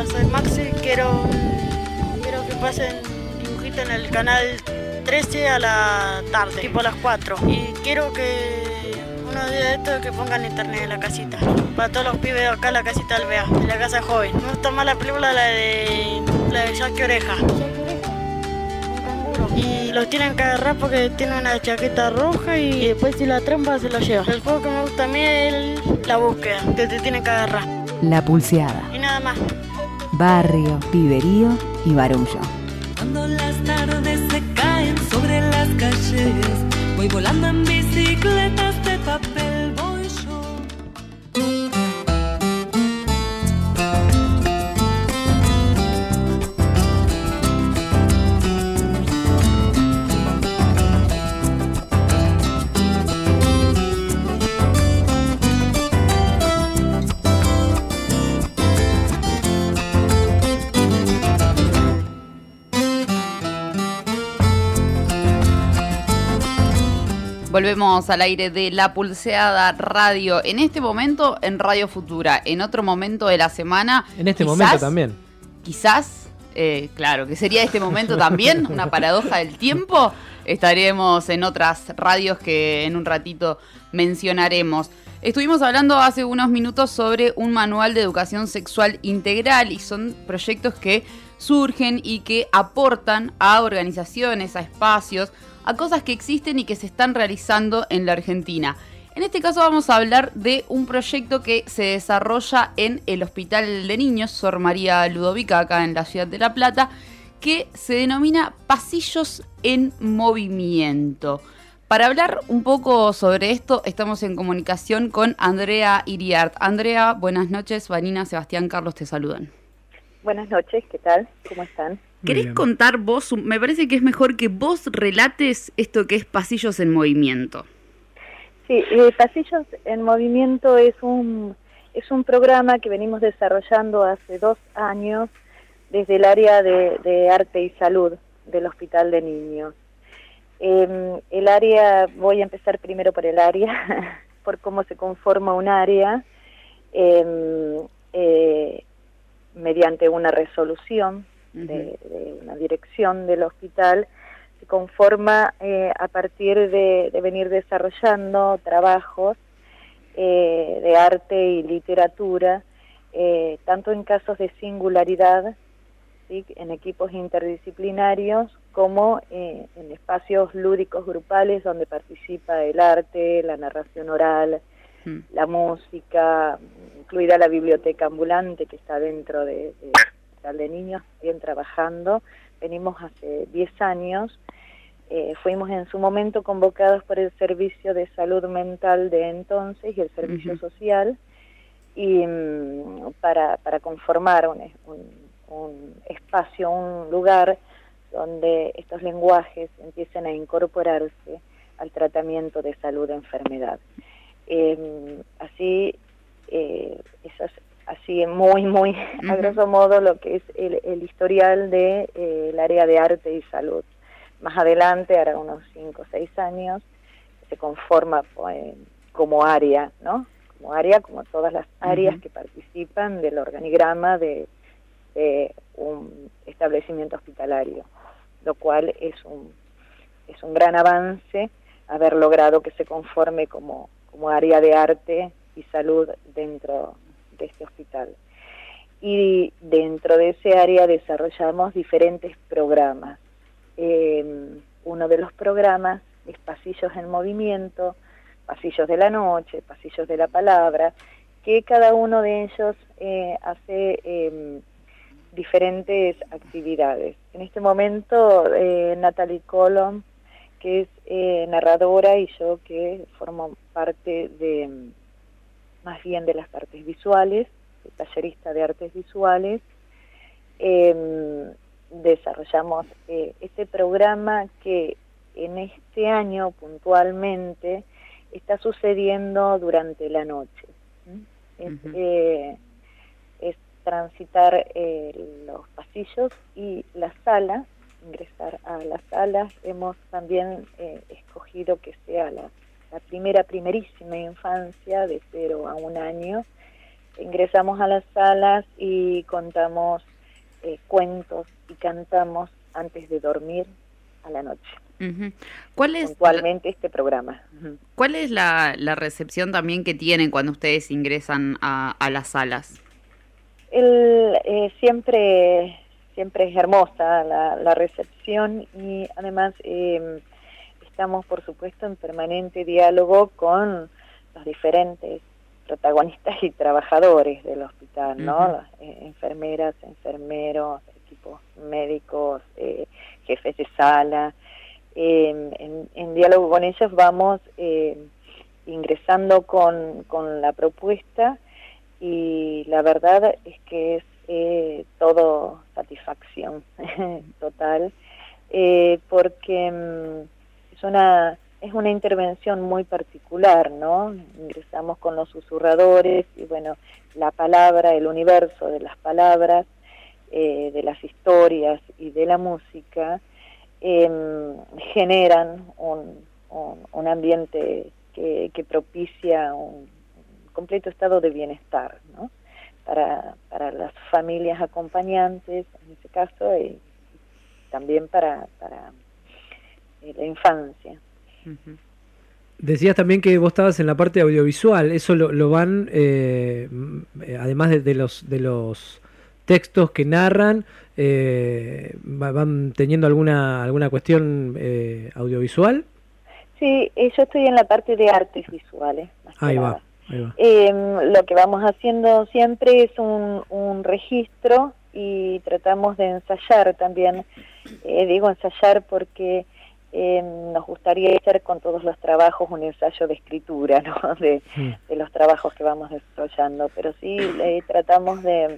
Hola, soy Maxi. Quiero que pasen dibujito en el canal 13 a la tarde, tipo a las 4. Y quiero que unos días de estos que pongan internet en la casita. Para todos los pibes de acá, la casita Alvear, en la casa joven. Me gusta más la película, la de Jackie Oreja. Y los tienen que agarrar porque tiene una chaqueta roja y después si la trampa se lo lleva. El juego que me gusta a mí es la búsqueda, que te tienen que agarrar. La Pulseada. Y nada más. Barrio, piberío y barullo. Cuando las tardes se caen sobre las calles, voy volando en bicicletas de papel, voy yo. Volvemos al aire de La Pulseada Radio. En este momento en Radio Futura, en otro momento de la semana. En este momento también. Quizás, claro, que sería este momento también, una paradoja del tiempo. Estaremos en otras radios que en un ratito mencionaremos. Estuvimos hablando hace unos minutos sobre un manual de educación sexual integral y son proyectos que surgen y que aportan a organizaciones, a espacios, a cosas que existen y que se están realizando en la Argentina. En este caso vamos a hablar de un proyecto que se desarrolla en el Hospital de Niños Sor María Ludovica, acá en la ciudad de La Plata, que se denomina Pasillos en Movimiento. Para hablar un poco sobre esto, estamos en comunicación con Andrea Iriart. Andrea, buenas noches. Vanina, Sebastián, Carlos te saludan. Buenas noches, ¿qué tal? ¿Cómo están? ¿Querés contar vos? Me parece que es mejor que vos relates esto que es Pasillos en Movimiento. Sí, Pasillos en Movimiento es un programa que venimos desarrollando hace 2 años desde el área de arte y salud del Hospital de Niños. El área, voy a empezar primero por el área, por cómo se conforma un área, mediante una resolución de una dirección del hospital, se conforma a partir de venir desarrollando trabajos de arte y literatura, tanto en casos de singularidad, ¿sí?, en equipos interdisciplinarios, como en espacios lúdicos grupales donde participa el arte, la narración oral, la música, incluida la biblioteca ambulante que está dentro de Niños, bien trabajando. Venimos hace 10 años, fuimos en su momento convocados por el Servicio de Salud Mental de entonces y el Servicio Social, y para conformar un espacio, un lugar donde estos lenguajes empiecen a incorporarse al tratamiento de salud-enfermedad. Así, eso es así muy a grosso modo lo que es el historial de el área de arte y salud. Más adelante, ahora unos 5 o 6 años, se conforma como área, ¿no? Como área, como todas las áreas que participan del organigrama de un establecimiento hospitalario, lo cual es un gran avance haber logrado que se conforme como área de arte y salud dentro de este hospital. Y dentro de ese área desarrollamos diferentes programas. Uno de los programas es Pasillos en Movimiento, Pasillos de la Noche, Pasillos de la Palabra, que cada uno de ellos hace diferentes actividades. En este momento, Natalie Colom, que es narradora, y yo, que formo parte más bien de las artes visuales, de tallerista de artes visuales, desarrollamos este programa que en este año puntualmente está sucediendo durante la noche. Es transitar los pasillos y las salas, ingresar a las salas. Hemos también escogido que sea la primerísima infancia, de 0 a 1 año, ingresamos a las salas y contamos cuentos y cantamos antes de dormir a la noche. ¿Cuál es puntualmente este programa? ¿Cuál es la recepción también que tienen cuando ustedes ingresan a las salas? Siempre es hermosa la recepción, y además estamos, por supuesto, en permanente diálogo con los diferentes protagonistas y trabajadores del hospital, ¿no? Las, enfermeras, enfermeros, equipos médicos, jefes de sala. En diálogo con ellos vamos ingresando con la propuesta, y la verdad es que es todo satisfacción total, porque es una intervención muy particular, ¿no? Ingresamos con los susurradores y bueno, la palabra, el universo de las palabras, de las historias y de la música generan un ambiente que propicia un completo estado de bienestar, ¿no? Para las familias acompañantes, en este caso, y también para la infancia. Decías también que vos estabas en la parte audiovisual. Eso lo van, además de los textos que narran, van teniendo alguna cuestión audiovisual. Sí, yo estoy en la parte de artes visuales. Ahí va. Lo que vamos haciendo siempre es un registro, y tratamos de ensayar también. Digo ensayar porque nos gustaría hacer con todos los trabajos un ensayo de escritura, ¿no? de los trabajos que vamos desarrollando, pero sí tratamos de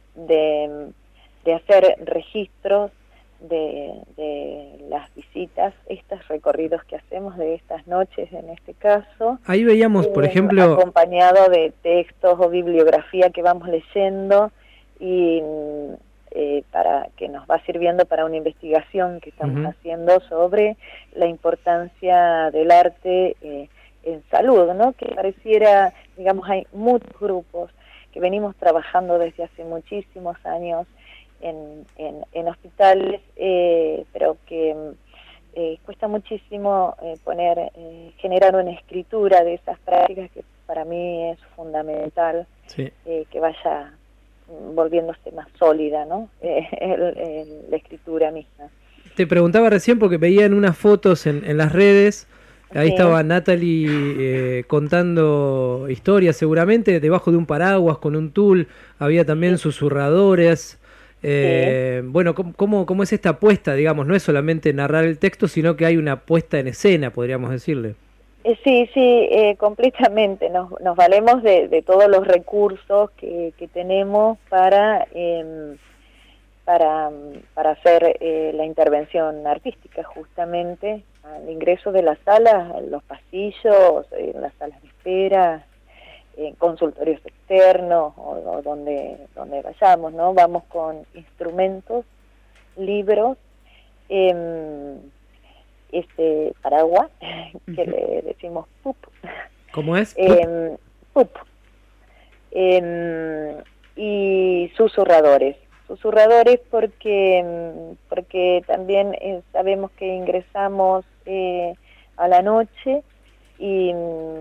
hacer registros de las visitas, estos recorridos que hacemos de estas noches, en este caso. Ahí veíamos, por ejemplo, acompañado de textos o bibliografía que vamos leyendo, y para que nos va sirviendo para una investigación que estamos haciendo sobre la importancia del arte en salud, ¿no? Que pareciera, digamos, hay muchos grupos que venimos trabajando desde hace muchísimos años en hospitales, pero que cuesta muchísimo generar una escritura de esas prácticas, que para mí es fundamental, que vaya volviéndose más sólida, ¿no? La escritura misma. Te preguntaba recién porque veía en unas fotos en las redes, ahí estaba Natalie contando historias, seguramente debajo de un paraguas con un tul, había también susurradores. Bueno, ¿cómo es esta apuesta, digamos? No es solamente narrar el texto, sino que hay una puesta en escena, podríamos decirle. Sí, completamente. Nos valemos de todos los recursos que tenemos para hacer la intervención artística, justamente al ingreso de las salas, los pasillos, las salas de espera, consultorios externos o donde vayamos, ¿no? Vamos con instrumentos, libros, paraguas, que le decimos pup. ¿Cómo es? Pup. Y susurradores porque también sabemos que ingresamos a la noche y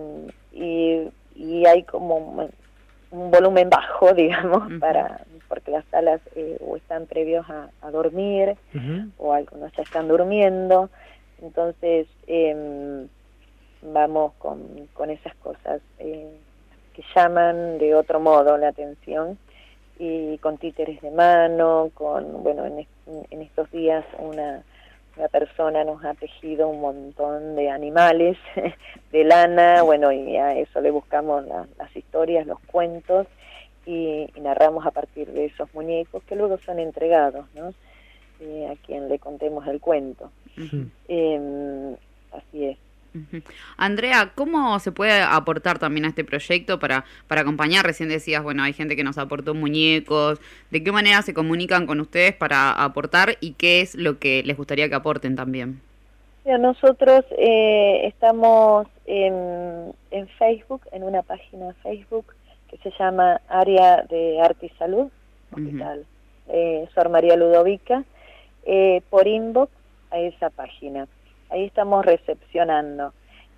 hay como un volumen bajo, digamos, porque las salas o están previos a dormir, o algunos ya están durmiendo. Entonces vamos con esas cosas que llaman de otro modo la atención, y con títeres de mano, en estos días una persona nos ha tejido un montón de animales de lana, y a eso le buscamos las historias, los cuentos, y narramos a partir de esos muñecos que luego son entregados, ¿no? A quien le contemos el cuento. Así es. Andrea, ¿cómo se puede aportar también a este proyecto para acompañar? Recién decías, hay gente que nos aportó muñecos. ¿De qué manera se comunican con ustedes para aportar, y qué es lo que les gustaría que aporten también? Nosotros estamos en Facebook, en una página de Facebook que se llama Área de Arte y Salud, Hospital Sor María Ludovica, por inbox a esa página. Ahí estamos recepcionando.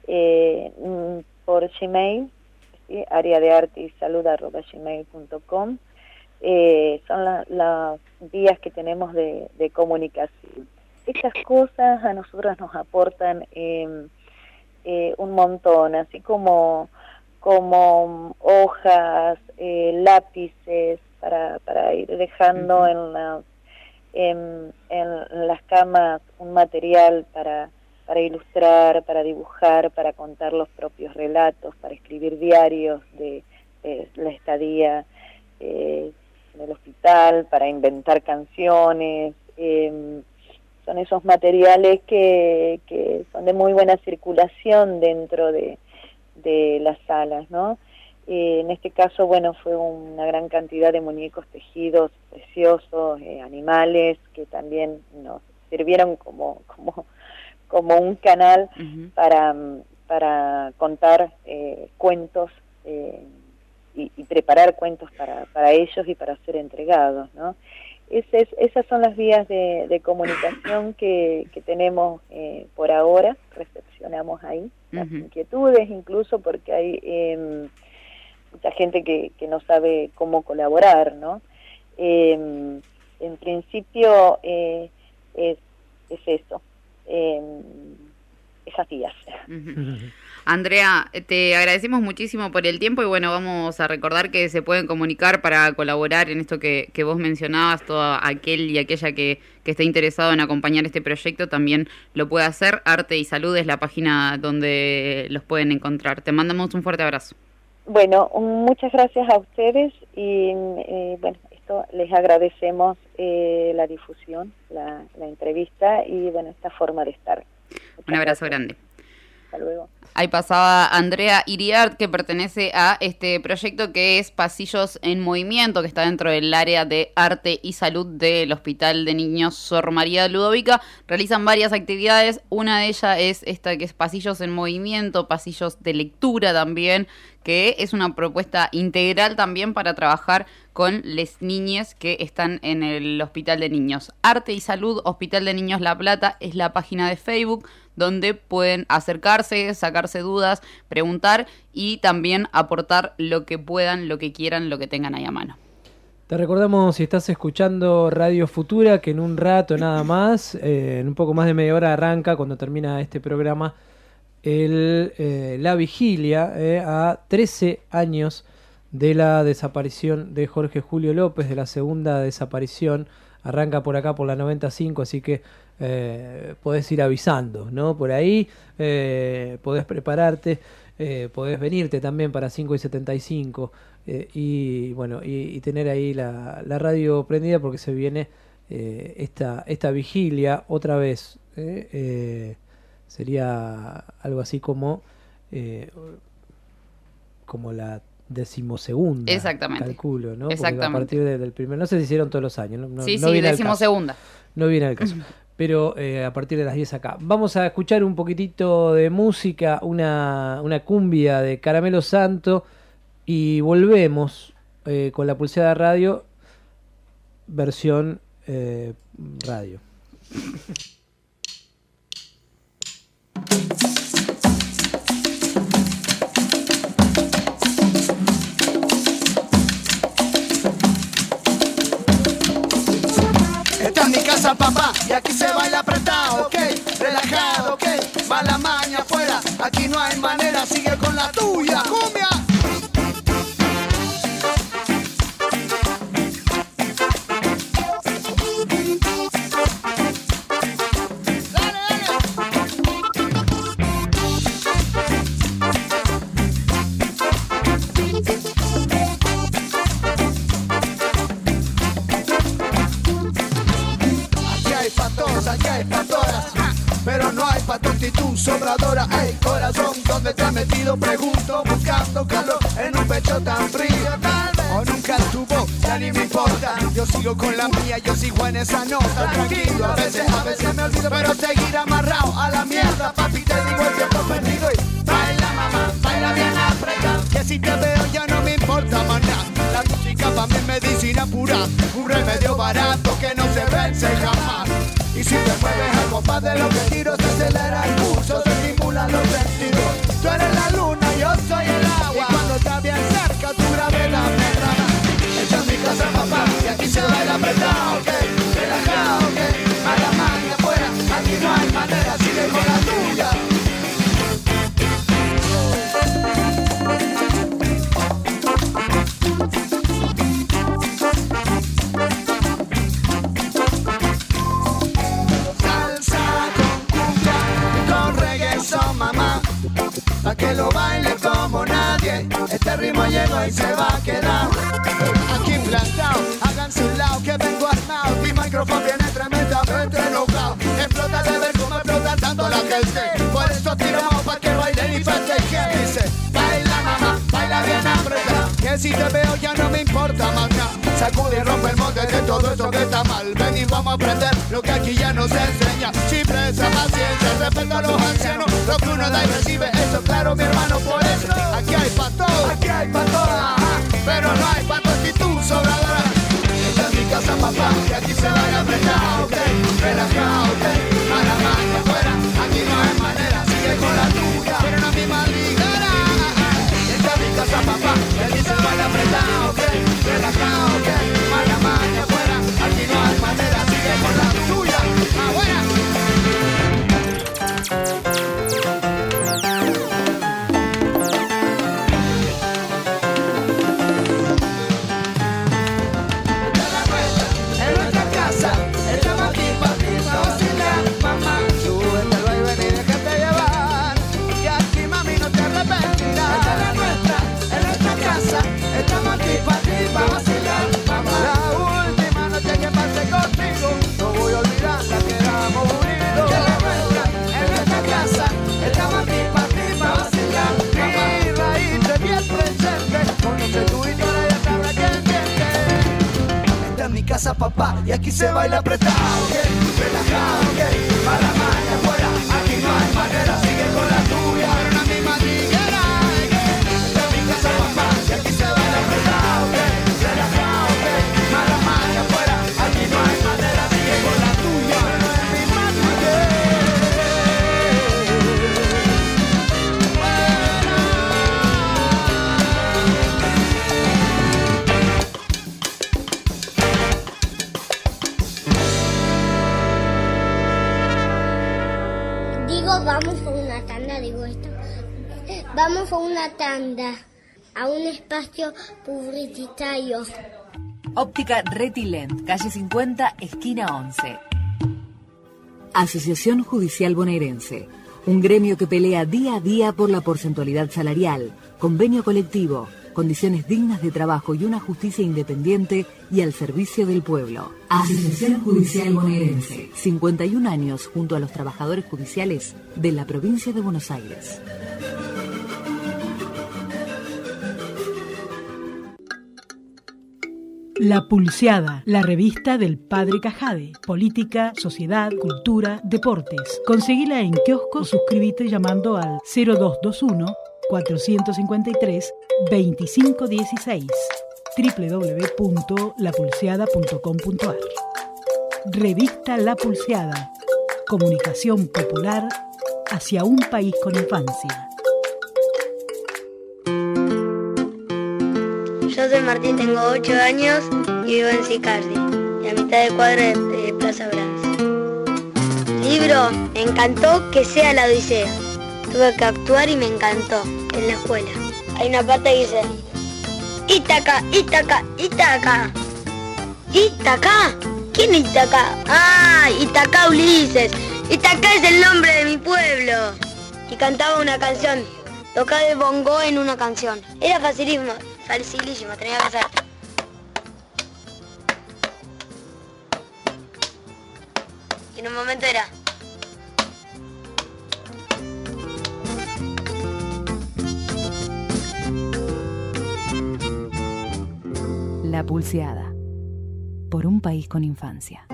Por Gmail, ¿sí? Área de Arte y Salud @gmail.com. Son las vías que tenemos de comunicación. Estas cosas a nosotras nos aportan un montón, así como hojas, lápices para ir dejando en las camas un material para ilustrar, para dibujar, para contar los propios relatos, para escribir diarios de la estadía en el hospital, para inventar canciones. Son esos materiales que son de muy buena circulación dentro de las salas, ¿no? En este caso, bueno, fue una gran cantidad de muñecos tejidos preciosos, animales, que también nos sirvieron como un canal para contar cuentos y preparar cuentos para ellos y para ser entregados, ¿no? Esas son las vías de comunicación que tenemos por ahora. Recepcionamos ahí las inquietudes, incluso porque hay mucha gente que no sabe cómo colaborar, ¿no? En principio es eso, esas vías. Andrea, te agradecemos muchísimo por el tiempo y bueno, vamos a recordar que se pueden comunicar para colaborar en esto que vos mencionabas. Todo aquel y aquella que esté interesado en acompañar este proyecto también lo puede hacer. Arte y Salud es la página donde los pueden encontrar. Te mandamos un fuerte abrazo. Bueno, muchas gracias a ustedes y bueno, esto les agradecemos la difusión, la entrevista y bueno, esta forma de estar. Un abrazo grande. Hasta luego. Ahí pasaba Andrea Iriart, que pertenece a este proyecto que es Pasillos en Movimiento, que está dentro del área de Arte y Salud del Hospital de Niños Sor María Ludovica. Realizan varias actividades, una de ellas es esta que es Pasillos en Movimiento, pasillos de lectura también, que es una propuesta integral también para trabajar con les niñes que están en el Hospital de Niños. Arte y Salud, Hospital de Niños La Plata, es la página de Facebook donde pueden acercarse, sacarse dudas, preguntar y también aportar lo que puedan, lo que quieran, lo que tengan ahí a mano. Te recordamos, si estás escuchando Radio Futura, que en un rato nada más, en un poco más de media hora arranca, cuando termina este programa, la vigilia a 13 años de la desaparición de Jorge Julio López, de la segunda desaparición. Arranca por acá por la 95, así que podés ir avisando, ¿no? Por ahí podés prepararte, podés venirte también para 5 y 75 y bueno, y tener ahí la radio prendida porque se viene esta vigilia otra vez. Sería algo así como la 12ª. Exactamente. Calculo, ¿no? Exactamente. Porque a partir del primero, no sé si hicieron todos los años. Sí, 12ª. No viene al caso. Pero a partir de las 10 acá. Vamos a escuchar un poquitito de música, una cumbia de Caramelo Santo y volvemos con la Pulseada Radio, versión radio. Esta es mi casa, papá, y aquí se baila apretado, ok, relajado, ok, va la maña afuera, aquí no hay manera, sigue con la tuya, cumbia. Aquí hay pa' todas, pero no hay pa' tontitud sobradora. Ey, corazón, ¿dónde te has metido? Pregunto, buscando calor en un pecho tan frío. Tal vez o nunca estuvo, ya ni me importa. Yo sigo con la mía, yo sigo en esa nota. Tranquilo, a veces me olvido, pero seguir amarrado a la mierda. Papi, te digo el tiempo perdido y baila, mamá, baila bien apretado. Que que si te veo ya no me importa más nada. La música pa' mí es medicina pura, un remedio barato que no se vence jamás. Y si te mueves al compás de los que tiro, se acelera el pulso, se estimulan los sentidos. Tú eres la luna, yo soy el agua, y cuando estás bien cerca tu gravedad me traba. Esta es mi casa, papá, y aquí se baila apretado, ok, relajado, ok, mala maña afuera, aquí no hay manera, sigue con la tuya. Mamá, pa' que lo baile como nadie. Este ritmo llegó y se va a quedar aquí plantado. Háganse un lado que vengo armado. Mi micrófono viene tremendamente enojado. Explota de ver cómo explota tanto la gente. Por eso tiramos pa' que bailen y festejen. Dice, baila mamá, baila bien apretado. Que si te veo ya no me importa más nada. Sacude y rompe el monte de todo eso que está mal. Ven y vamos a aprender lo que aquí ya nos enseña. Siempre esa paciencia, respeto a los ancianos. Lo que uno da y recibe, eso claro mi hermano. Por eso aquí hay pa' todo, aquí hay pa' todas, pero no hay pa' tu actitud sobradora. Esta es mi casa, papá, y aquí se baila apretado, ok, relajado, ok, mala maña afuera, aquí no hay manera, sigue con la tuya, pero no mi madriguera. Esta es mi casa, papá, y aquí se baila apretado, ok, relajado, ok, mala maña afuera, aquí no hay manera, sigue con la tuya, afuera. Casa, papá, y aquí se baila apretado, ok, relajado, ok, mala maña afuera, aquí no hay manera, sigue con la tuya, pero no mi madriguera, esta es mi casa, papá, y aquí se baila apretado, ok, relajado, ok, mala maña afuera, aquí no hay manera, sigue con la tuya, pero no es mi madriguera. Vamos a una tanda, digo esto. Vamos a una tanda, a un espacio publicitario. Óptica Retilent, calle 50, esquina 11. Asociación Judicial Bonaerense, un gremio que pelea día a día por la porcentualidad salarial, convenio colectivo, condiciones dignas de trabajo y una justicia independiente y al servicio del pueblo. Asociación Judicial Bonaerense, 51 años junto a los trabajadores judiciales de la provincia de Buenos Aires. La Pulseada, la revista del Padre Cajade. Política, sociedad, cultura, deportes. Conseguila en kiosco o suscríbete llamando al 0221 453 2516 www.lapulseada.com.ar. Revista La Pulseada. Comunicación popular hacia un país con infancia. Yo soy Martín, tengo 8 años y vivo en Sicardi, y a mitad de cuadra de Plaza Brans. Libro, me encantó que sea La Odisea. Tuve que actuar y me encantó, en la escuela. Hay una parte que dice: Ítaca, Ítaca, Ítaca. ¿Ítaca? ¿Quién es Ítaca? Ah, Ítaca Ulises. Ítaca es el nombre de mi pueblo. Y cantaba una canción, tocaba el bongo en una canción. Era facilísimo, tenía que hacer. Y en un momento era... La Pulseada, por un país con infancia.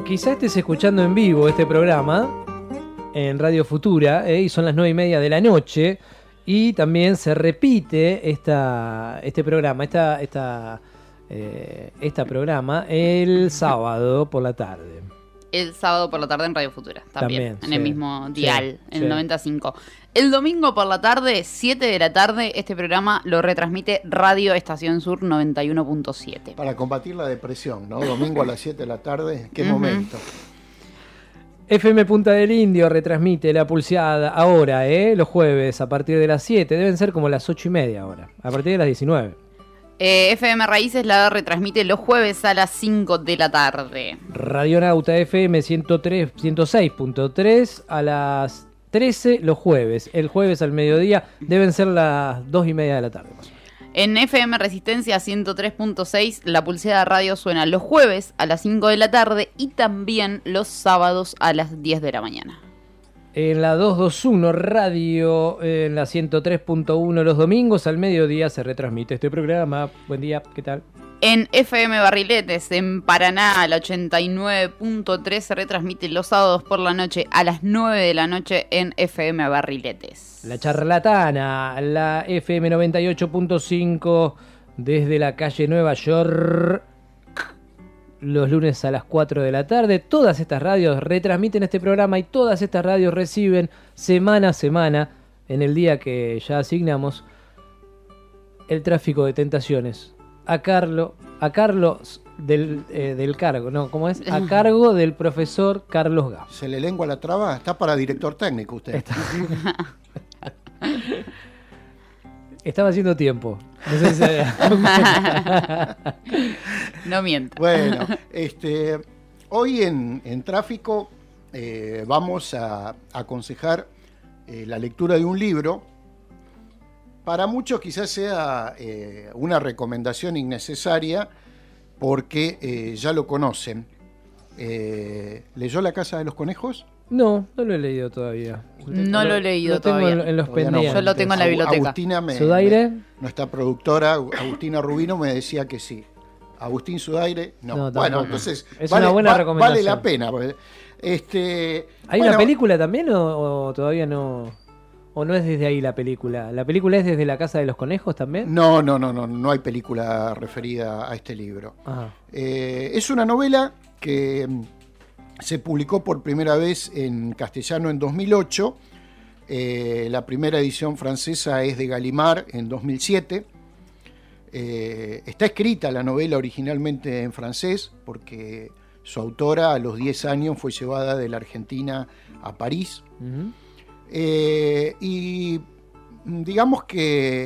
quizá estés escuchando en vivo este programa en Radio Futura, y son las 9:30 de la noche, y también se repite este programa, esta programa el sábado por la tarde. El sábado por la tarde en Radio Futura, también en sí, el mismo dial, sí, en el 95. El domingo por la tarde, 7 de la tarde, este programa lo retransmite Radio Estación Sur 91.7. Para combatir la depresión, ¿no? Domingo a las 7 de la tarde, qué momento. FM Punta del Indio retransmite La Pulseada ahora, los jueves a partir de las 7. Deben ser como las 8:30 ahora, a partir de las 19. FM Raíces la retransmite los jueves a las 5 de la tarde. Radionauta FM 106.3 a las 13 los jueves. El jueves al mediodía deben ser las 2:30 de la tarde. En FM Resistencia 103.6, La Pulseada Radio suena los jueves a las 5 de la tarde y también los sábados a las 10 de la mañana. En la 221 Radio, en la 103.1 los domingos al mediodía se retransmite este programa. Buen día, ¿qué tal? En FM Barriletes, en Paraná, la 89.3 se retransmite los sábados por la noche a las 9 de la noche en FM Barriletes. La Charlatana, la FM 98.5 desde la calle Nueva York, los lunes a las 4 de la tarde. Todas estas radios retransmiten este programa y todas estas radios reciben semana a semana, en el día que ya asignamos, el tráfico de tentaciones a Carlos del cargo, ¿no? ¿Cómo es? A cargo del profesor Carlos Gaff. ¿Se le lengua la traba? Está para director técnico usted. Estaba haciendo tiempo. No sé si no miento. Bueno, hoy en tráfico vamos a aconsejar la lectura de un libro. Para muchos quizás sea una recomendación innecesaria porque ya lo conocen. ¿Leyó La Casa de los Conejos? No lo he leído todavía. No lo he leído todavía. Tengo en los pendientes. Yo lo tengo en la biblioteca. Agustina ¿Sudaire? Nuestra productora, Agustina Rubino, me decía que sí. Agustín Sudaire, no. Bueno, entonces es una buena recomendación. Vale la pena. ¿Hay una película también o todavía no? ¿O no es desde ahí la película? ¿La película es desde La Casa de los Conejos también? No hay película referida a este libro. Es una novela que se publicó por primera vez en castellano en 2008. La primera edición francesa es de Gallimard en 2007. Está escrita la novela originalmente en francés porque su autora a los 10 años fue llevada de la Argentina a París. Uh-huh. Y digamos que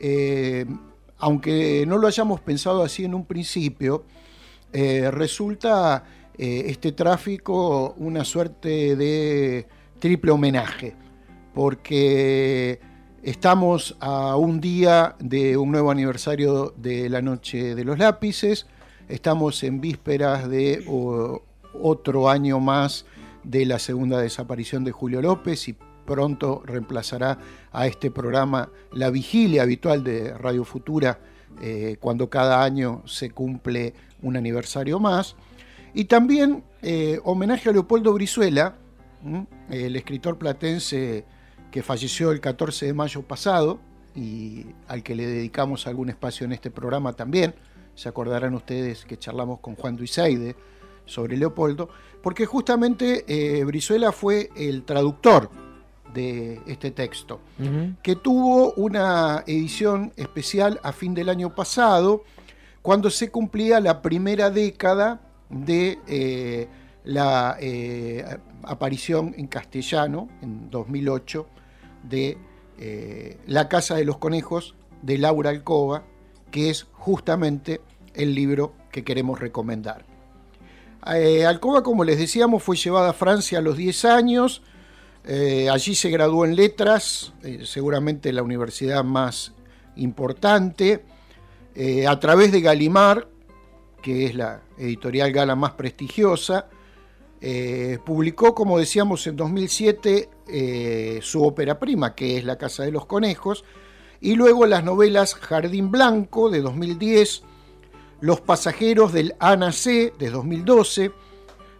aunque no lo hayamos pensado así en un principio, resulta este tráfico una suerte de triple homenaje, porque estamos a un día de un nuevo aniversario de la Noche de los Lápices, estamos en vísperas de otro año más de la segunda desaparición de Julio López y pronto reemplazará a este programa la vigilia habitual de Radio Futura cuando cada año se cumple un aniversario más. Y también homenaje a Leopoldo Brizuela, el escritor platense que falleció el 14 de mayo pasado y al que le dedicamos algún espacio en este programa también. Se acordarán ustedes que charlamos con Juan Duiseide sobre Leopoldo, porque justamente Brizuela fue el traductor de este texto, uh-huh, que tuvo una edición especial a fin del año pasado, cuando se cumplía la primera década de la aparición en castellano, en 2008, de La Casa de los Conejos, de Laura Alcoba, que es justamente el libro que queremos recomendar. Alcoba, como les decíamos, fue llevada a Francia a los 10 años, allí se graduó en letras, seguramente la universidad más importante, a través de Gallimard, que es la editorial Gala más prestigiosa. Publicó, como decíamos, en 2007 su ópera prima, que es La Casa de los Conejos, y luego las novelas Jardín Blanco, de 2010, Los pasajeros del Ana C, de 2012,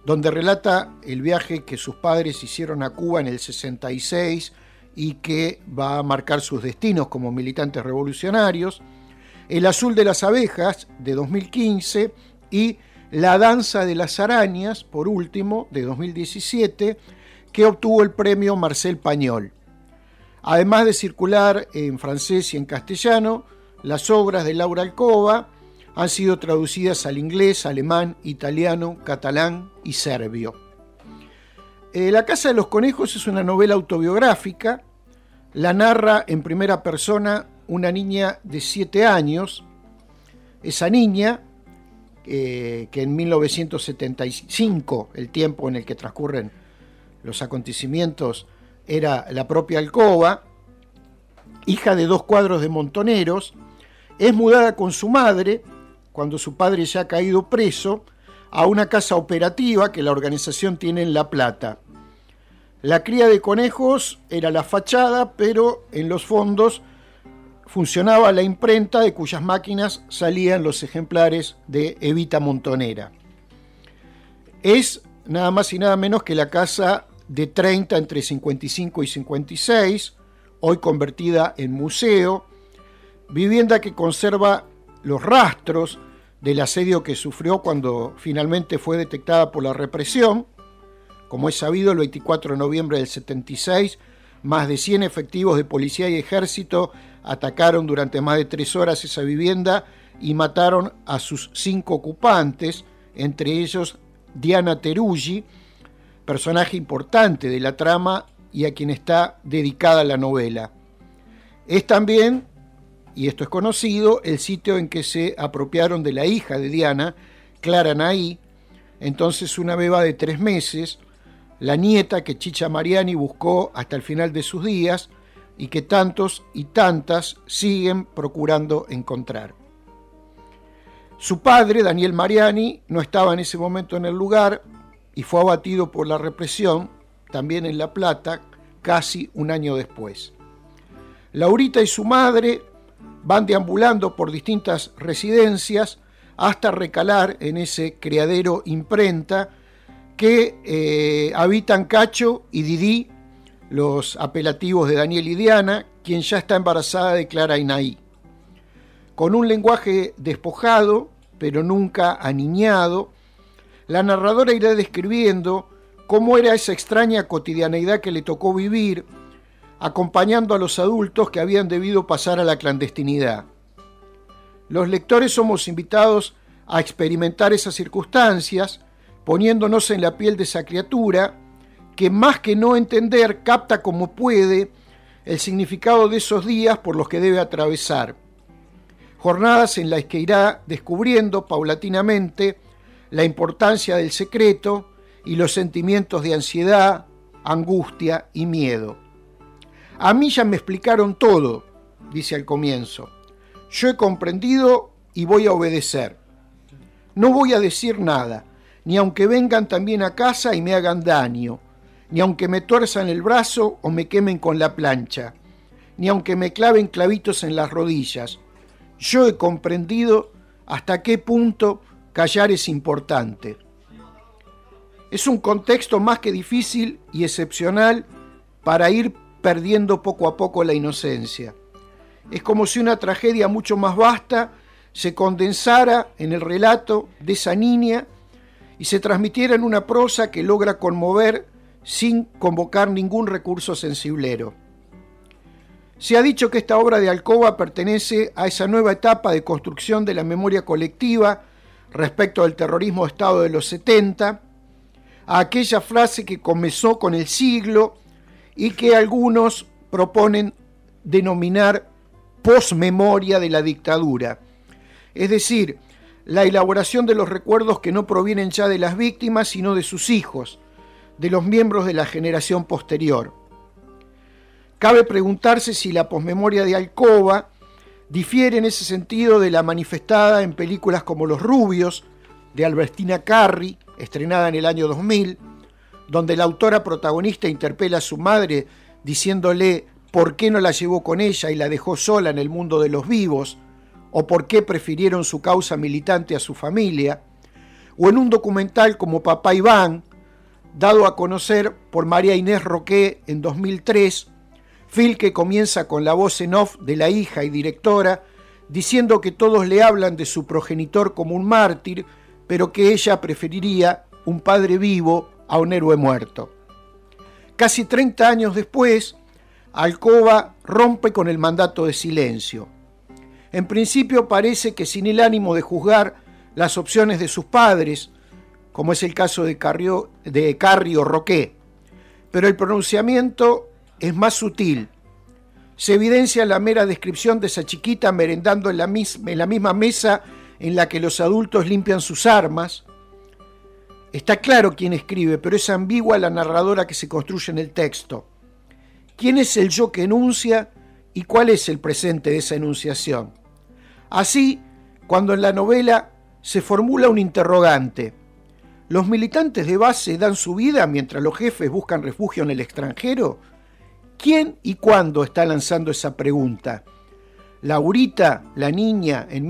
donde relata el viaje que sus padres hicieron a Cuba en el 66 y que va a marcar sus destinos como militantes revolucionarios, El azul de las abejas, de 2015, y La danza de las arañas, por último, de 2017, que obtuvo el premio Marcel Pagnol. Además de circular en francés y en castellano, las obras de Laura Alcoba han sido traducidas al inglés, alemán, italiano, catalán y serbio. La Casa de los Conejos es una novela autobiográfica. La narra en primera persona una niña de 7 años. Esa niña, que en 1975, el tiempo en el que transcurren los acontecimientos, era la propia Alcoba, hija de 2 cuadros de montoneros, es mudada con su madre, cuando su padre ya ha caído preso, a una casa operativa que la organización tiene en La Plata. La cría de conejos era la fachada, pero en los fondos funcionaba la imprenta de cuyas máquinas salían los ejemplares de Evita Montonera. Es nada más y nada menos que la casa de 30 entre 55 y 56, hoy convertida en museo, vivienda que conserva los rastros del asedio que sufrió cuando finalmente fue detectada por la represión. Como es sabido, el 24 de noviembre del 76, más de 100 efectivos de policía y ejército atacaron durante más de 3 horas esa vivienda y mataron a sus 5 ocupantes, entre ellos Diana Teruggi, personaje importante de la trama y a quien está dedicada la novela. Es también, y esto es conocido, el sitio en que se apropiaron de la hija de Diana, Clara Naí, entonces una beba de 3 meses, la nieta que Chicha Mariani buscó hasta el final de sus días y que tantos y tantas siguen procurando encontrar. Su padre, Daniel Mariani, no estaba en ese momento en el lugar y fue abatido por la represión, también en La Plata, casi un año después. Laurita y su madre van deambulando por distintas residencias hasta recalar en ese criadero imprenta que habitan Cacho y Didi, los apelativos de Daniel y Diana, quien ya está embarazada de Clara y Naí. Con un lenguaje despojado, pero nunca aniñado, la narradora irá describiendo cómo era esa extraña cotidianeidad que le tocó vivir, acompañando a los adultos que habían debido pasar a la clandestinidad. Los lectores somos invitados a experimentar esas circunstancias, poniéndonos en la piel de esa criatura que, más que no entender, capta como puede el significado de esos días por los que debe atravesar. Jornadas en las que irá descubriendo paulatinamente la importancia del secreto y los sentimientos de ansiedad, angustia y miedo. A mí ya me explicaron todo, dice al comienzo. Yo he comprendido y voy a obedecer. No voy a decir nada, ni aunque vengan también a casa y me hagan daño, ni aunque me tuerzan el brazo o me quemen con la plancha, ni aunque me claven clavitos en las rodillas. Yo he comprendido hasta qué punto callar es importante. Es un contexto más que difícil y excepcional para ir perdiendo poco a poco la inocencia. Es como si una tragedia mucho más vasta se condensara en el relato de esa niña y se transmitiera en una prosa que logra conmover sin convocar ningún recurso sensiblero. Se ha dicho que esta obra de Alcoba pertenece a esa nueva etapa de construcción de la memoria colectiva respecto al terrorismo de Estado de los 70, a aquella frase que comenzó con el siglo y que algunos proponen denominar posmemoria de la dictadura, es decir, la elaboración de los recuerdos que no provienen ya de las víctimas, sino de sus hijos, de los miembros de la generación posterior. Cabe preguntarse si la posmemoria de Alcoba difiere en ese sentido de la manifestada en películas como Los Rubios, de Albertina Carri, estrenada en el año 2000, donde la autora protagonista interpela a su madre diciéndole por qué no la llevó con ella y la dejó sola en el mundo de los vivos, o por qué prefirieron su causa militante a su familia, o en un documental como Papá Iván, dado a conocer por María Inés Roqué en 2003, film que comienza con la voz en off de la hija y directora, diciendo que todos le hablan de su progenitor como un mártir, pero que ella preferiría un padre vivo a un héroe muerto. Casi 30 años después, Alcoba rompe con el mandato de silencio. En principio parece que sin el ánimo de juzgar las opciones de sus padres, como es el caso de Carrio Roqué, pero el pronunciamiento es más sutil. Se evidencia la mera descripción de esa chiquita merendando en la misma mesa en la que los adultos limpian sus armas. Está claro quién escribe, pero es ambigua la narradora que se construye en el texto. ¿Quién es el yo que enuncia y cuál es el presente de esa enunciación? Así, cuando en la novela se formula un interrogante, ¿los militantes de base dan su vida mientras los jefes buscan refugio en el extranjero? ¿Quién y cuándo está lanzando esa pregunta? ¿Laurita, la niña, en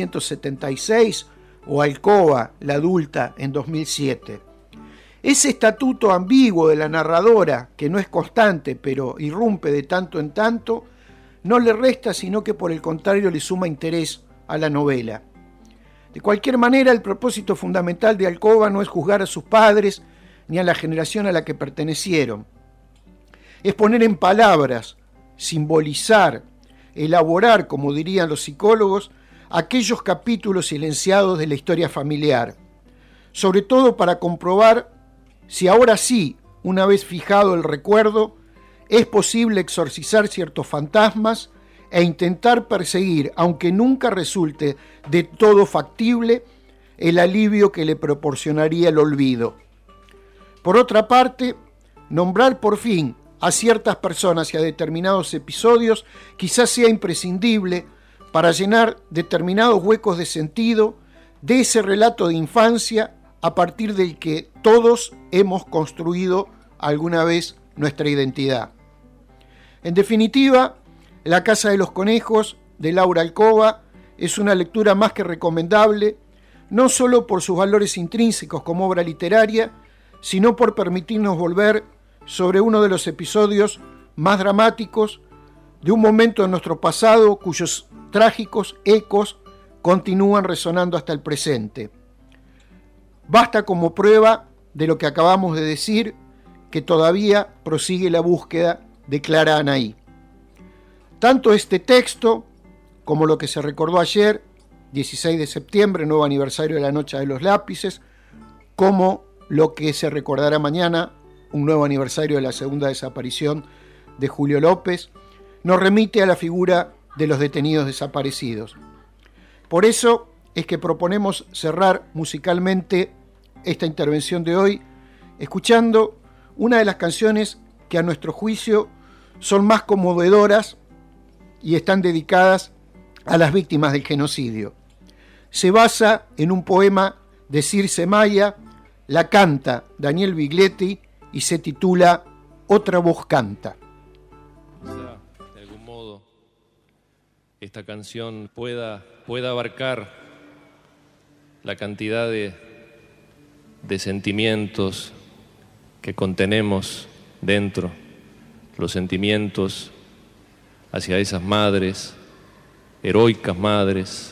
1976 o Alcoba, la adulta, en 2007? Ese estatuto ambiguo de la narradora, que no es constante pero irrumpe de tanto en tanto, no le resta sino que por el contrario le suma interés a la novela. De cualquier manera, el propósito fundamental de Alcoba no es juzgar a sus padres ni a la generación a la que pertenecieron. Es poner en palabras, simbolizar, elaborar, como dirían los psicólogos, aquellos capítulos silenciados de la historia familiar, sobre todo para comprobar si ahora sí, una vez fijado el recuerdo, es posible exorcizar ciertos fantasmas e intentar perseguir, aunque nunca resulte de todo factible, el alivio que le proporcionaría el olvido. Por otra parte, nombrar por fin a ciertas personas y a determinados episodios quizás sea imprescindible para llenar determinados huecos de sentido de ese relato de infancia a partir del que todos hemos construido alguna vez nuestra identidad. En definitiva, La Casa de los Conejos, de Laura Alcoba, es una lectura más que recomendable, no solo por sus valores intrínsecos como obra literaria, sino por permitirnos volver sobre uno de los episodios más dramáticos de un momento de nuestro pasado cuyos trágicos ecos continúan resonando hasta el presente. Basta como prueba de lo que acabamos de decir, que todavía prosigue la búsqueda de Clara Anaí. Tanto este texto como lo que se recordó ayer, 16 de septiembre, nuevo aniversario de la Noche de los Lápices, como lo que se recordará mañana, un nuevo aniversario de la segunda desaparición de Julio López, nos remite a la figura de los detenidos desaparecidos. Por eso es que proponemos cerrar musicalmente esta intervención de hoy, escuchando una de las canciones que a nuestro juicio son más conmovedoras y están dedicadas a las víctimas del genocidio. Se basa en un poema de Circe Maya, la canta Daniel Biglietti y se titula Otra voz canta. De algún modo, esta canción pueda abarcar la cantidad de sentimientos que contenemos dentro, los sentimientos hacia esas madres, heroicas madres,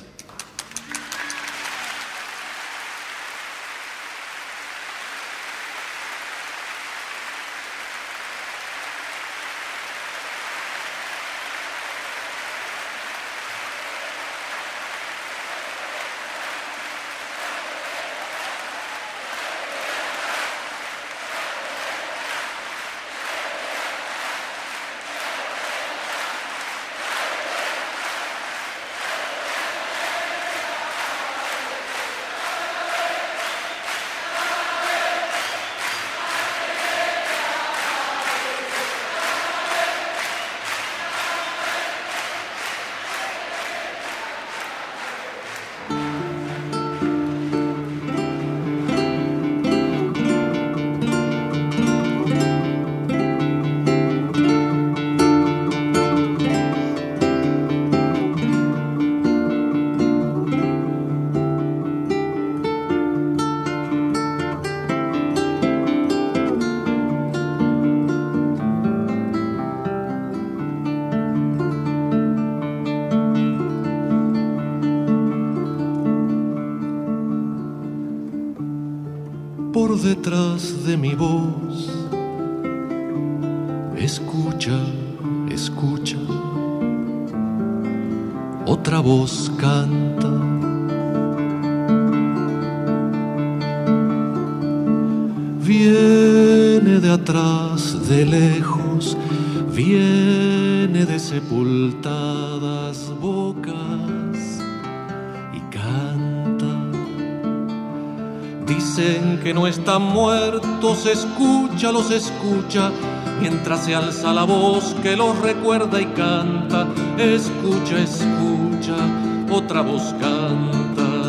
detrás de mi voz. Escucha, escucha, otra voz canta. Viene de atrás, de lejos, viene de sepultadas bocas y canta. Dicen que no están muertos, escucha, los escucha, mientras se alza la voz que los recuerda y canta. Escucha, escucha, otra voz canta.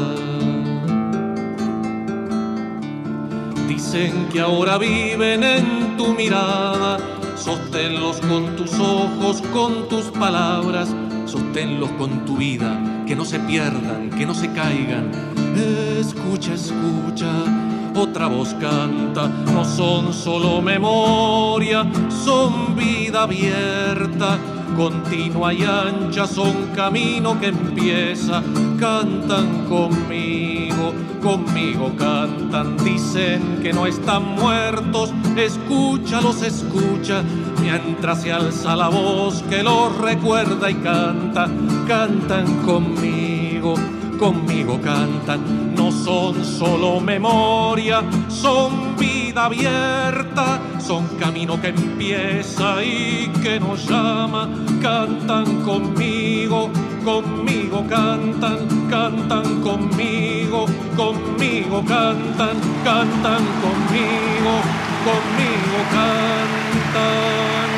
Dicen que ahora viven en tu mirada, sosténlos con tus ojos, con tus palabras, sosténlos con tu vida, que no se pierdan, que no se caigan. Escucha, escucha, otra voz canta. No son solo memoria, son vida abierta, continua y ancha, son camino que empieza. Cantan conmigo, conmigo cantan. Dicen que no están muertos, escúchalos, escucha, mientras se alza la voz que los recuerda y canta. Cantan conmigo, conmigo cantan. No son solo memoria, son vida abierta, son camino que empieza y que nos llama. Cantan conmigo, conmigo cantan. Cantan conmigo, conmigo cantan. Cantan conmigo, conmigo cantan.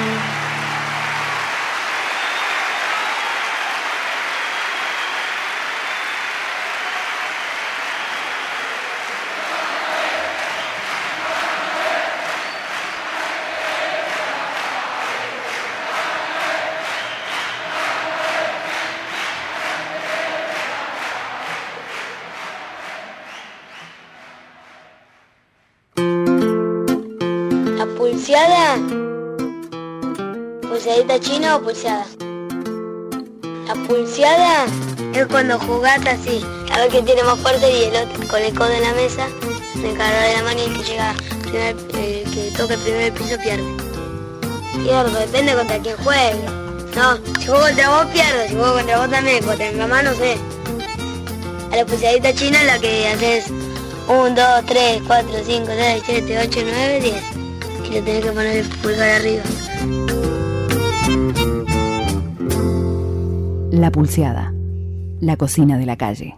¿Pulseada? ¿Pulseadita china o pulseada? La pulseada es cuando jugás así, a ver quién tiene más fuerte y el otro con el codo en la mesa, se encarga de la mano y el que llega que toca el primer piso pierde. Pierdo, depende contra quién juegue. No, si juego contra vos pierdo, si juego contra vos también, contra mi mamá no sé. A la pulseadita china es la que haces 1, 2, 3, 4, 5, 6, 7, 8, 9, 10. Y le tenés que poner el pulgar arriba. La Pulseada, la cocina de la calle.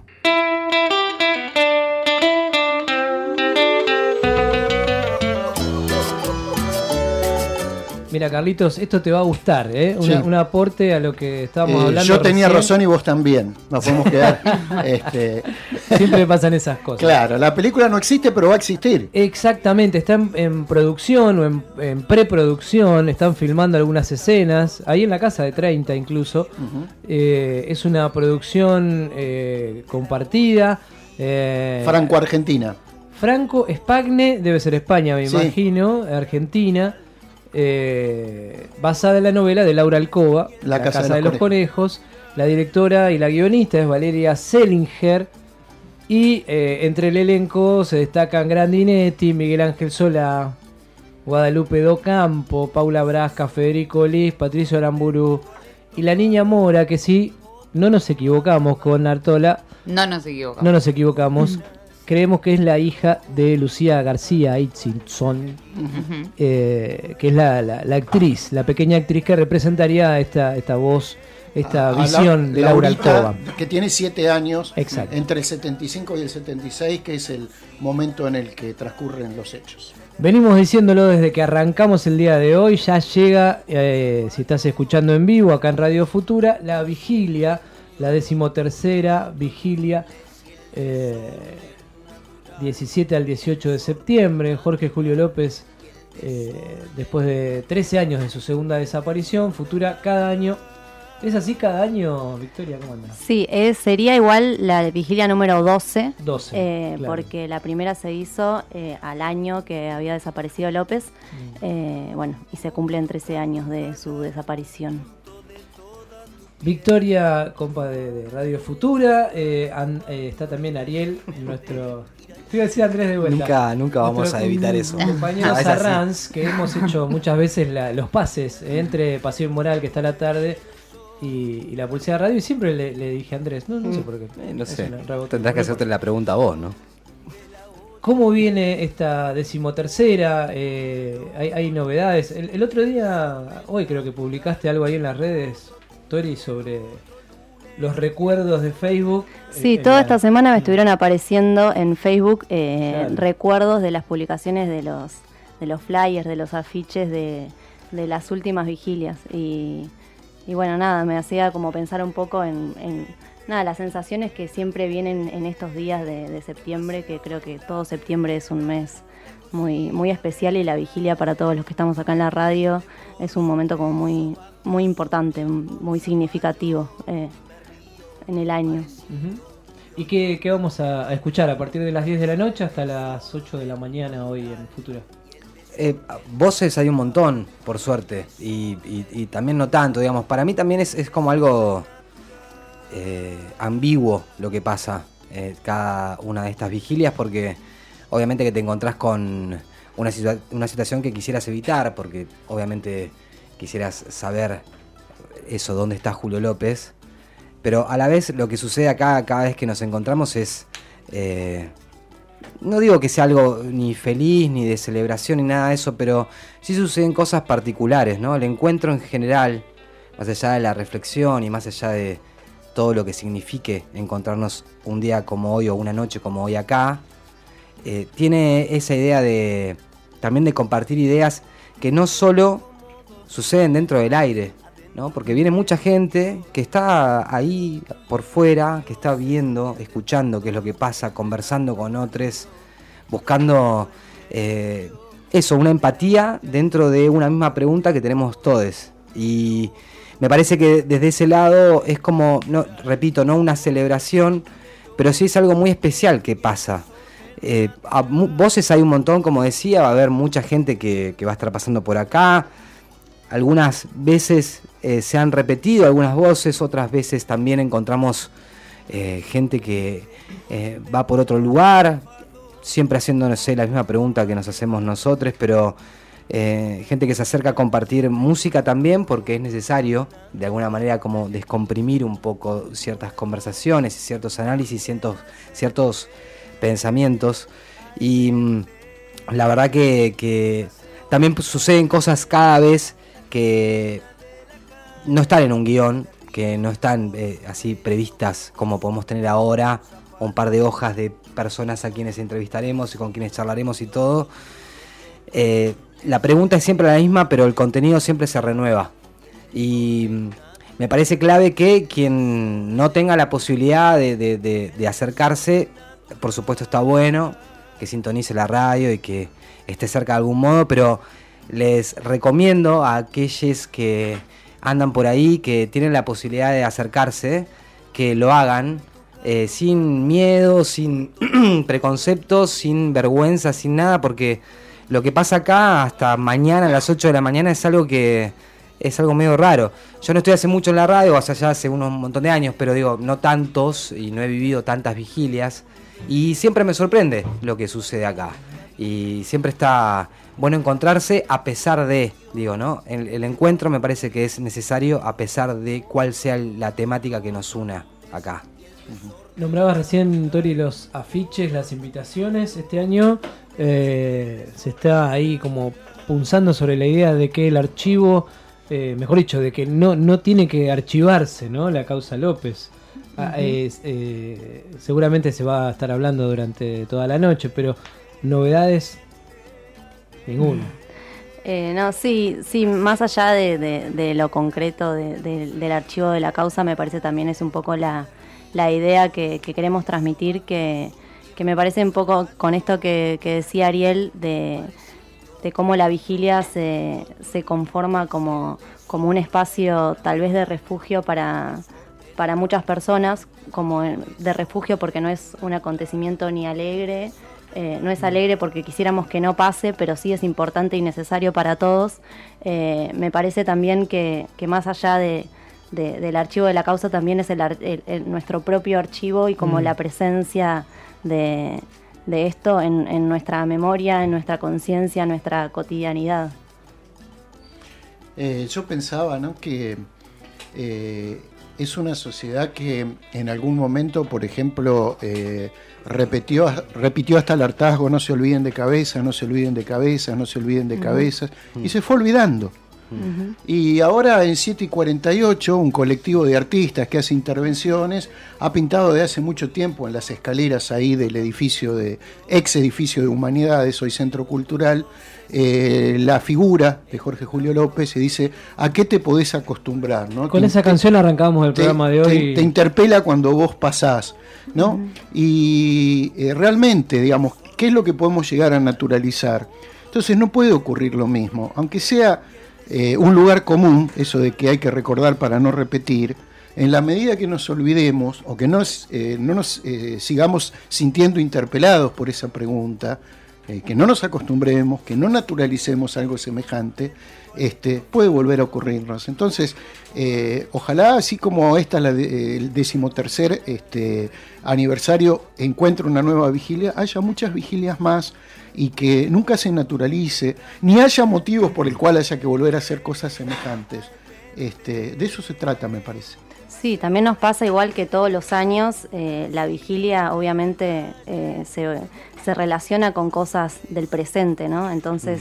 Mira, Carlitos, esto te va a gustar, ¿eh? Un aporte a lo que estábamos hablando. Yo tenía razón y vos también. Nos podemos quedar. Siempre pasan esas cosas. Claro, la película no existe, pero va a existir. Exactamente, está en producción o en preproducción. Están filmando algunas escenas. Ahí en la casa de 30 incluso. Es una producción compartida. Franco-Argentina. Franco Espagne, debe ser España, me imagino. Argentina. Basada en la novela de Laura Alcoba, La Casa de los Conejos. La directora y la guionista es Valeria Selinger. Y entre el elenco se destacan Grandinetti, Miguel Ángel Solá, Guadalupe Docampo, Paula Brasca, Federico Liz, Patricio Aramburu y la niña Mora, que sí, no nos equivocamos con Artola. No nos equivocamos. No nos equivocamos. Creemos que es la hija de Lucía García Itzinson, que es la actriz, la pequeña actriz que representaría esta voz, esta visión de Laura Alcoba. Que tiene 7 años. Exacto. Entre el 75 y el 76, que es el momento en el que transcurren los hechos. Venimos diciéndolo desde que arrancamos el día de hoy. Ya llega, si estás escuchando en vivo acá en Radio Futura, la vigilia, la 13ª vigilia, 17 al 18 de septiembre. Jorge Julio López, después de 13 años de su segunda desaparición, Futura cada año. ¿Es así cada año, Victoria? ¿Cómo anda? Sí, sería igual la vigilia número 12. 12, claro. Porque la primera se hizo al año que había desaparecido López. Bueno, y se cumplen 13 años de su desaparición. Victoria, compa de Radio Futura. Está también Ariel, nuestro Te iba a decir Andrés de vuelta. Nunca vamos a evitar eso. Compañero Sarranz, que hemos hecho muchas veces los pases entre Pasión Moral, que está a la tarde, y la Pulsera Radio, y siempre le dije a Andrés, no sé por qué. No sé, tendrás que hacerte la pregunta a vos, ¿no? ¿Cómo viene esta 13ª? ¿Hay novedades? El otro día, hoy creo que publicaste algo ahí en las redes, Tori, sobre los recuerdos de Facebook. Sí, toda esta semana me estuvieron apareciendo en Facebook recuerdos de las publicaciones de los flyers, de los afiches de las últimas vigilias. Y bueno, nada, me hacía como pensar un poco en las sensaciones que siempre vienen en estos días de septiembre, que creo que todo septiembre es un mes muy, muy especial, y la vigilia para todos los que estamos acá en la radio es un momento como muy, muy importante, muy significativo en el año. ¿Y qué vamos a escuchar a partir de las 10 de la noche hasta las 8 de la mañana hoy en Futura? Voces hay un montón, por suerte, y también no tanto, digamos. Para mí también es como algo ambiguo lo que pasa cada una de estas vigilias, porque obviamente que te encontrás con una situación que quisieras evitar, porque obviamente quisieras saber eso, dónde está Julio López, pero a la vez lo que sucede acá cada vez que nos encontramos es, no digo que sea algo ni feliz ni de celebración ni nada de eso, pero sí suceden cosas particulares, ¿no? El encuentro en general, más allá de la reflexión y más allá de todo lo que signifique encontrarnos un día como hoy o una noche como hoy acá, tiene esa idea también de compartir ideas que no solo suceden dentro del aire, ¿no? Porque viene mucha gente que está ahí por fuera, que está viendo, escuchando qué es lo que pasa, conversando con otros, buscando una empatía dentro de una misma pregunta que tenemos todos. Y me parece que desde ese lado es como, no una celebración, pero sí es algo muy especial que pasa. Voces hay un montón, como decía, va a haber mucha gente que va a estar pasando por acá. Algunas veces se han repetido algunas voces, otras veces también encontramos gente que va por otro lugar, siempre haciéndonos la misma pregunta que nos hacemos nosotros, pero gente que se acerca a compartir música también, porque es necesario de alguna manera como descomprimir un poco ciertas conversaciones y ciertos análisis, ciertos pensamientos, y la verdad que también suceden cosas cada vez que no están en un guión, que no están así previstas como podemos tener ahora, un par de hojas de personas a quienes entrevistaremos y con quienes charlaremos y todo. La pregunta es siempre la misma, pero el contenido siempre se renueva. Y me parece clave que quien no tenga la posibilidad de acercarse, por supuesto está bueno, que sintonice la radio y que esté cerca de algún modo, pero les recomiendo a aquellos que andan por ahí, que tienen la posibilidad de acercarse, que lo hagan sin miedo, sin preconceptos, sin vergüenza, sin nada, porque lo que pasa acá hasta mañana a las 8 de la mañana es algo medio raro. Yo no estoy hace mucho en la radio, ya hace un montón de años, pero digo, no tantos, y no he vivido tantas vigilias, y siempre me sorprende lo que sucede acá. Y siempre está bueno encontrarse a pesar de, ¿no? El encuentro me parece que es necesario a pesar de cuál sea la temática que nos una acá. Nombrabas recién, Tori, los afiches, las invitaciones. Este año se está ahí como punzando sobre la idea de que el archivo, mejor dicho, de que no tiene que archivarse, ¿no? La causa López. Seguramente se va a estar hablando durante toda la noche, pero novedades ninguna. No, sí, más allá de lo concreto del archivo de la causa, me parece también es un poco la idea que queremos transmitir, que me parece un poco con esto que decía Ariel, de cómo la vigilia se conforma como un espacio tal vez de refugio para muchas personas, como de refugio porque no es un acontecimiento ni alegre, no es alegre porque quisiéramos que no pase, pero sí es importante y necesario para todos. Me parece también que más allá del archivo de la causa también es nuestro propio archivo y como la presencia de esto en nuestra memoria, en nuestra conciencia, en nuestra cotidianidad. Yo pensaba, ¿no?, que es una sociedad que en algún momento, por ejemplo, repitió hasta el hartazgo: no se olviden de cabezas, no se olviden de cabezas, no se olviden de cabezas, y se fue olvidando. Y ahora en 7:48 un colectivo de artistas que hace intervenciones ha pintado de hace mucho tiempo en las escaleras ahí del ex edificio de Humanidades, hoy Centro Cultural, la figura de Jorge Julio López, y dice: ¿a qué te podés acostumbrar? ¿No? Con esa canción arrancamos el programa de hoy. Te interpela cuando vos pasás, ¿no? Y realmente, digamos, ¿qué es lo que podemos llegar a naturalizar? Entonces no puede ocurrir lo mismo, aunque sea un lugar común, eso de que hay que recordar para no repetir. En la medida que nos olvidemos o que no nos sigamos sintiendo interpelados por esa pregunta, que no nos acostumbremos, que no naturalicemos algo semejante, puede volver a ocurrirnos. Entonces, ojalá, así como el 13º aniversario encuentre una nueva vigilia, haya muchas vigilias más, y que nunca se naturalice, ni haya motivos por el cual haya que volver a hacer cosas semejantes. De eso se trata, me parece. Sí, también nos pasa igual que todos los años, la vigilia obviamente se relaciona con cosas del presente, ¿no? Entonces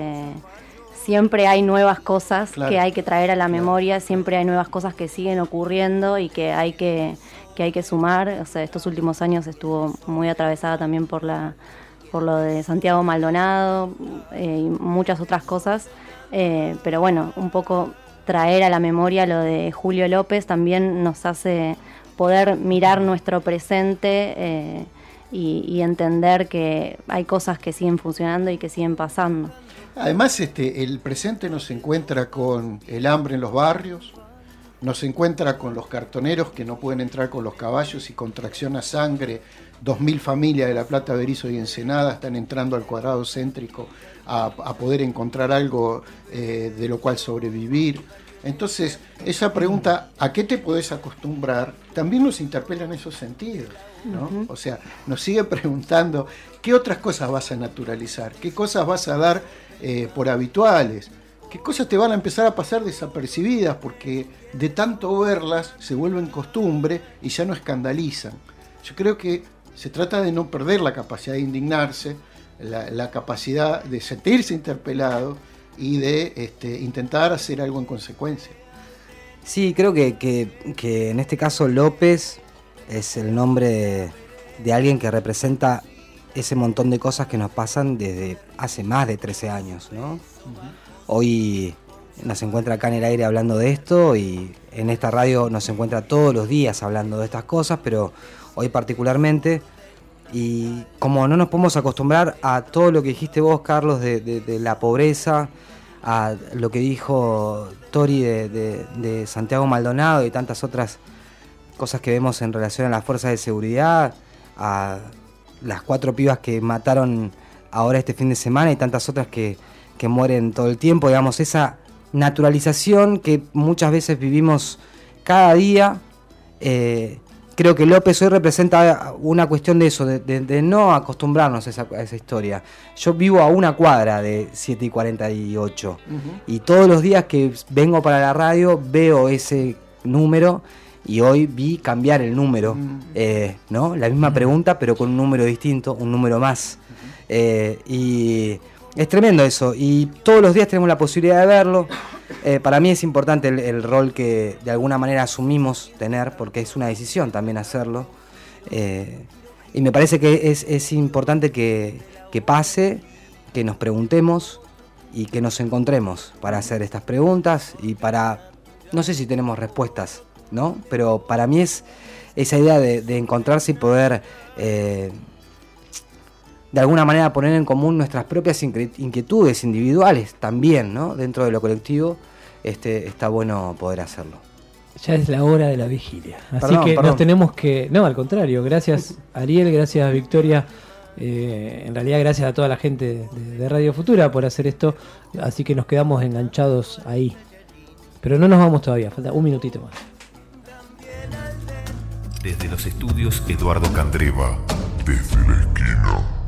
siempre hay nuevas cosas que hay que traer a la memoria, siempre hay nuevas cosas que siguen ocurriendo y que hay que sumar. O sea, estos últimos años estuvo muy atravesada también por lo de Santiago Maldonado y muchas otras cosas, pero bueno, un poco traer a la memoria lo de Julio López también nos hace poder mirar nuestro presente y entender que hay cosas que siguen funcionando y que siguen pasando. Además, el presente nos encuentra con el hambre en los barrios, nos encuentra con los cartoneros que no pueden entrar con los caballos y con tracción a sangre. 2.000 familias de La Plata, Berizo y Ensenada están entrando al cuadrado céntrico a poder encontrar algo de lo cual sobrevivir. Entonces, esa pregunta, ¿a qué te podés acostumbrar?, también nos interpela en esos sentidos, ¿no? Uh-huh. O sea, nos sigue preguntando qué otras cosas vas a naturalizar, qué cosas vas a dar por habituales, qué cosas te van a empezar a pasar desapercibidas porque de tanto verlas se vuelven costumbre y ya no escandalizan. Yo creo que se trata de no perder la capacidad de indignarse, la capacidad de sentirse interpelado y de intentar hacer algo en consecuencia. Sí, creo que en este caso López es el nombre de alguien que representa ese montón de cosas que nos pasan desde hace más de 13 años, ¿no? Uh-huh. Hoy nos encuentra acá en el aire hablando de esto y en esta radio nos encuentra todos los días hablando de estas cosas, pero hoy particularmente, y como no nos podemos acostumbrar a todo lo que dijiste vos, Carlos, de la pobreza, a lo que dijo Tori de Santiago Maldonado y tantas otras cosas que vemos en relación a las fuerzas de seguridad, a las 4 pibas que mataron ahora este fin de semana y tantas otras que mueren todo el tiempo, digamos, esa naturalización que muchas veces vivimos cada día. Creo que López hoy representa una cuestión de eso, de no acostumbrarnos a esa historia. Yo vivo a una cuadra de 7:48 uh-huh. y todos los días que vengo para la radio veo ese número y hoy vi cambiar el número, uh-huh. ¿no? La misma uh-huh. pregunta pero con un número distinto, un número más. Uh-huh. Y es tremendo eso y todos los días tenemos la posibilidad de verlo. Para mí es importante el rol que de alguna manera asumimos tener, porque es una decisión también hacerlo. Y me parece que es importante que pase, que nos preguntemos y que nos encontremos para hacer estas preguntas y para, no sé si tenemos respuestas, ¿no? Pero para mí es esa idea de encontrarse y poder de alguna manera poner en común nuestras propias inquietudes individuales también, ¿no? Dentro de lo colectivo, está bueno poder hacerlo. Ya es la hora de la vigilia, así que nos tenemos que... No, al contrario, gracias Ariel, gracias Victoria, en realidad gracias a toda la gente de Radio Futura por hacer esto, así que nos quedamos enganchados ahí. Pero no nos vamos todavía, falta un minutito más. Desde los estudios Eduardo Candreva, desde la esquina.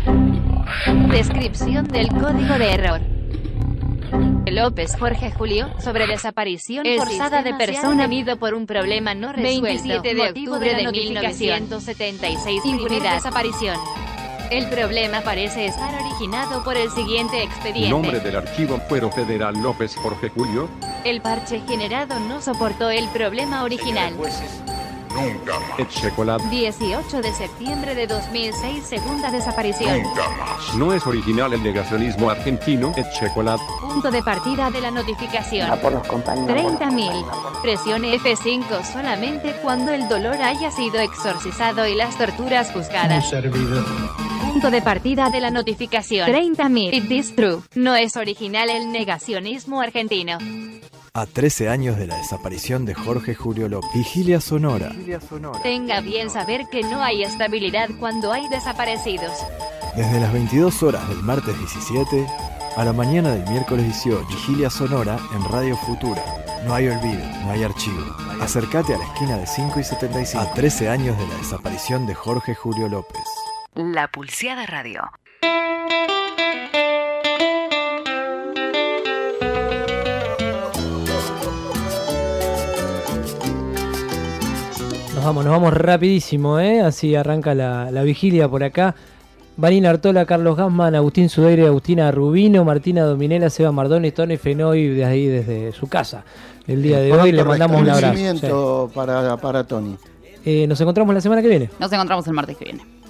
Descripción del código de error. López Jorge Julio, sobre desaparición forzada de persona detenido por un problema no resuelto. 27 de octubre de 1976. Impunidad. Desaparición. El problema parece estar originado por el siguiente expediente. Nombre del archivo Fuero Federal López Jorge Julio. El parche generado no soportó el problema original. Nunca más. Etchecolat. 18 de septiembre de 2006, segunda desaparición. Nunca más. No es original el negacionismo argentino. Etchecolat. Punto de partida de la notificación. por los compañeros. 30.000. Presione F5 solamente cuando el dolor haya sido exorcizado y las torturas juzgadas. Punto de partida de la notificación. 30.000. It is true. No es original el negacionismo argentino. A 13 años de la desaparición de Jorge Julio López. Vigilia Sonora. Tenga bien saber que no hay estabilidad cuando hay desaparecidos. Desde las 22 horas del martes 17 a la mañana del miércoles 18. Vigilia Sonora en Radio Futura. No hay olvido, no hay archivo. Acércate a la esquina de 5 y 75. A 13 años de la desaparición de Jorge Julio López. La Pulseada Radio. Nos vamos rapidísimo, así arranca la vigilia por acá. Vanina Artola, Carlos Gassman, Agustín Sudeire, Agustina Rubino, Martina Dominela, Seba Mardoni, Tony Fenoy, de ahí desde su casa. El día de hoy le mandamos un abrazo. Para Tony. Nos encontramos la semana que viene. Nos encontramos el martes que viene.